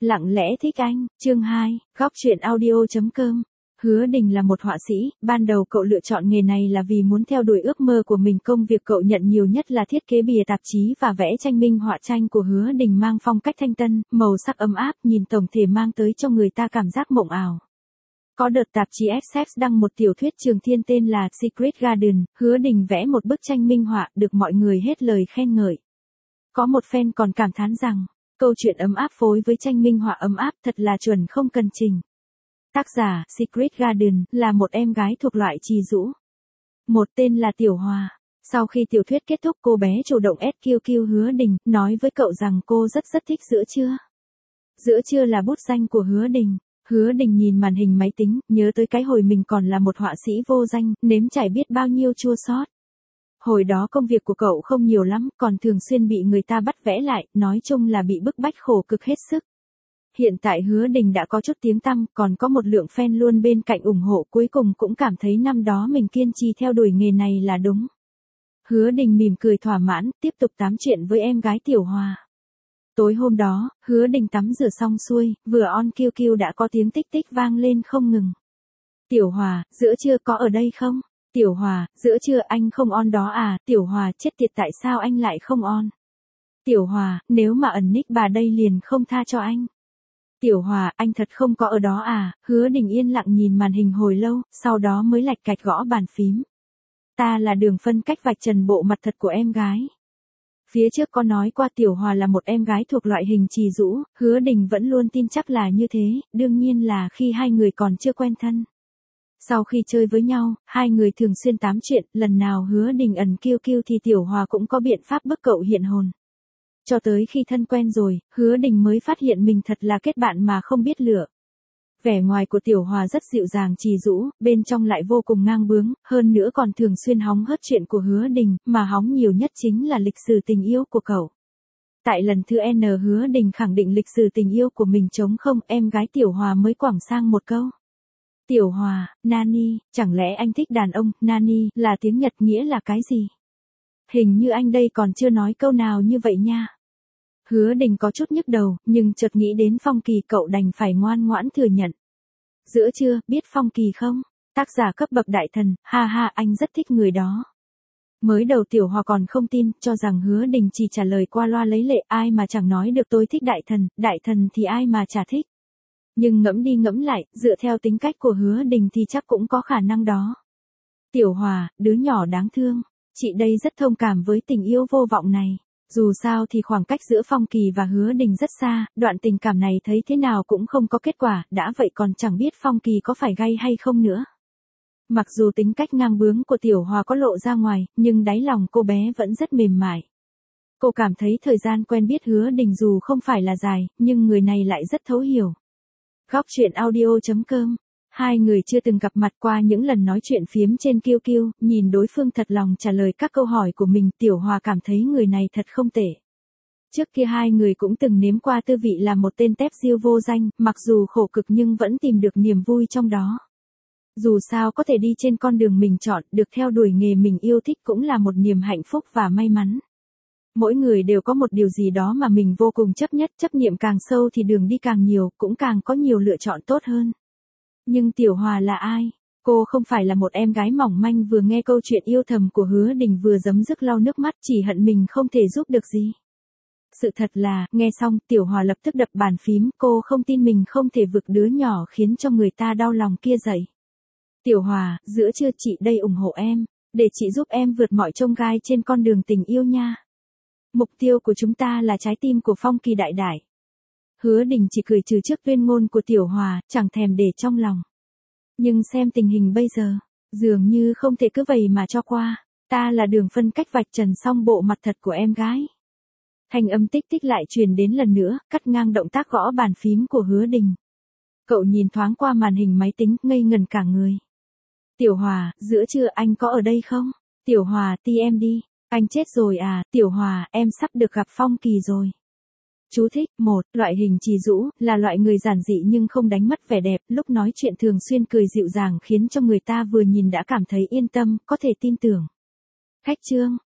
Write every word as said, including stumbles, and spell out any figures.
Lặng lẽ thích anh, chương hai, góc truyện audio chấm com. Hứa Đình là một họa sĩ, ban đầu cậu lựa chọn nghề này là vì muốn theo đuổi ước mơ của mình. Công việc cậu nhận nhiều nhất là thiết kế bìa tạp chí và vẽ tranh minh họa. Tranh của Hứa Đình mang phong cách thanh tân, màu sắc ấm áp, nhìn tổng thể mang tới cho người ta cảm giác mộng ảo. Có đợt tạp chí Essex đăng một tiểu thuyết trường thiên tên là Secret Garden, Hứa Đình vẽ một bức tranh minh họa được mọi người hết lời khen ngợi. Có một fan còn cảm thán rằng, câu chuyện ấm áp phối với tranh minh họa ấm áp thật là chuẩn không cần chỉnh. Tác giả Secret Garden là một em gái thuộc loại trì rũ. Một tên là Tiểu Hòa. Sau khi tiểu thuyết kết thúc, cô bé chủ động ét quy quy Hứa Đình, nói với cậu rằng cô rất rất thích Giữa Trưa. Giữa Trưa là bút danh của Hứa Đình. Hứa Đình nhìn màn hình máy tính, nhớ tới cái hồi mình còn là một họa sĩ vô danh, nếm trải biết bao nhiêu chua xót. Hồi đó công việc của cậu không nhiều lắm, còn thường xuyên bị người ta bắt vẽ lại, nói chung là bị bức bách khổ cực hết sức. Hiện tại Hứa Đình đã có chút tiếng tăm, còn có một lượng fan luôn bên cạnh ủng hộ, cuối cùng cũng cảm thấy năm đó mình kiên trì theo đuổi nghề này là đúng. Hứa Đình mỉm cười thỏa mãn, tiếp tục tám chuyện với em gái Tiểu Hòa. Tối hôm đó, Hứa Đình tắm rửa xong xuôi, vừa on quy quy đã có tiếng tích tích vang lên không ngừng. Tiểu Hòa, Giữa Trưa có ở đây không? Tiểu Hòa, Giữa Trưa anh không on đó à? Tiểu Hòa, chết tiệt, tại sao anh lại không on? Tiểu Hòa, nếu mà ẩn nick bà đây liền không tha cho anh. Tiểu Hòa, anh thật không có ở đó à? Hứa Đình yên lặng nhìn màn hình hồi lâu, sau đó mới lạch cạch gõ bàn phím. Ta là Đường phân cách vạch trần bộ mặt thật của em gái. Phía trước có nói qua Tiểu Hòa là một em gái thuộc loại hình trì rũ, Hứa Đình vẫn luôn tin chắc là như thế, đương nhiên là khi hai người còn chưa quen thân. Sau khi chơi với nhau, hai người thường xuyên tám chuyện, lần nào Hứa Đình ẩn quy quy thì Tiểu Hòa cũng có biện pháp bức cậu hiện hồn. Cho tới khi thân quen rồi, Hứa Đình mới phát hiện mình thật là kết bạn mà không biết lựa. Vẻ ngoài của Tiểu Hòa rất dịu dàng trì rũ, bên trong lại vô cùng ngang bướng, hơn nữa còn thường xuyên hóng hớt chuyện của Hứa Đình, mà hóng nhiều nhất chính là lịch sử tình yêu của cậu. Tại lần thứ N Hứa Đình khẳng định lịch sử tình yêu của mình trống không, em gái Tiểu Hòa mới quẳng sang một câu. Tiểu Hòa, Nani, chẳng lẽ anh thích đàn ông? Nani là tiếng Nhật, nghĩa là cái gì? Hình như anh đây còn chưa nói câu nào như vậy nha. Hứa Đình có chút nhức đầu, nhưng chợt nghĩ đến Phong Kỳ, cậu đành phải ngoan ngoãn thừa nhận. Giữa Trưa, biết Phong Kỳ không? Tác giả cấp bậc đại thần, ha ha, anh rất thích người đó. Mới đầu Tiểu Hòa còn không tin, cho rằng Hứa Đình chỉ trả lời qua loa lấy lệ, ai mà chẳng nói được tôi thích đại thần, đại thần thì ai mà chả thích. Nhưng ngẫm đi ngẫm lại, dựa theo tính cách của Hứa Đình thì chắc cũng có khả năng đó. Tiểu Hòa, đứa nhỏ đáng thương, chị đây rất thông cảm với tình yêu vô vọng này. Dù sao thì khoảng cách giữa Phong Kỳ và Hứa Đình rất xa, đoạn tình cảm này thấy thế nào cũng không có kết quả, đã vậy còn chẳng biết Phong Kỳ có phải gay hay không nữa. Mặc dù tính cách ngang bướng của Tiểu Hòa có lộ ra ngoài, nhưng đáy lòng cô bé vẫn rất mềm mại. Cô cảm thấy thời gian quen biết Hứa Đình dù không phải là dài, nhưng người này lại rất thấu hiểu. Góc truyện audio chấm com. Hai người chưa từng gặp mặt, qua những lần nói chuyện phiếm trên quy quy, nhìn đối phương thật lòng trả lời các câu hỏi của mình, Tiểu Hòa cảm thấy người này thật không tệ. Trước kia hai người cũng từng nếm qua tư vị là một tên tép diêu vô danh, mặc dù khổ cực nhưng vẫn tìm được niềm vui trong đó. Dù sao có thể đi trên con đường mình chọn, được theo đuổi nghề mình yêu thích cũng là một niềm hạnh phúc và may mắn. Mỗi người đều có một điều gì đó mà mình vô cùng chấp nhất, chấp niệm càng sâu thì đường đi càng nhiều, cũng càng có nhiều lựa chọn tốt hơn. Nhưng Tiểu Hòa là ai? Cô không phải là một em gái mỏng manh vừa nghe câu chuyện yêu thầm của Hứa Đình vừa giấm dứt lau nước mắt, chỉ hận mình không thể giúp được gì. Sự thật là, nghe xong, Tiểu Hòa lập tức đập bàn phím, cô không tin mình không thể vực đứa nhỏ khiến cho người ta đau lòng kia dậy. Tiểu Hòa, Giữa Trưa, chị đây ủng hộ em, để chị giúp em vượt mọi chông gai trên con đường tình yêu nha. Mục tiêu của chúng ta là trái tim của Phong Kỳ đại đại. Hứa Đình chỉ cười trừ trước tuyên ngôn của Tiểu Hòa, chẳng thèm để trong lòng. Nhưng xem tình hình bây giờ, dường như không thể cứ vậy mà cho qua. Ta là Đường phân cách vạch trần xong bộ mặt thật của em gái. Thanh âm tích tích lại truyền đến lần nữa, cắt ngang động tác gõ bàn phím của Hứa Đình. Cậu nhìn thoáng qua màn hình máy tính, ngây ngần cả người. Tiểu Hòa, Giữa Trưa, anh có ở đây không? Tiểu Hòa, ti em đi. Anh chết rồi à? Tiểu Hòa, em sắp được gặp Phong Kỳ rồi. Chú thích, một, loại hình trì rũ, là loại người giản dị nhưng không đánh mất vẻ đẹp, lúc nói chuyện thường xuyên cười dịu dàng khiến cho người ta vừa nhìn đã cảm thấy yên tâm, có thể tin tưởng. Khách chương.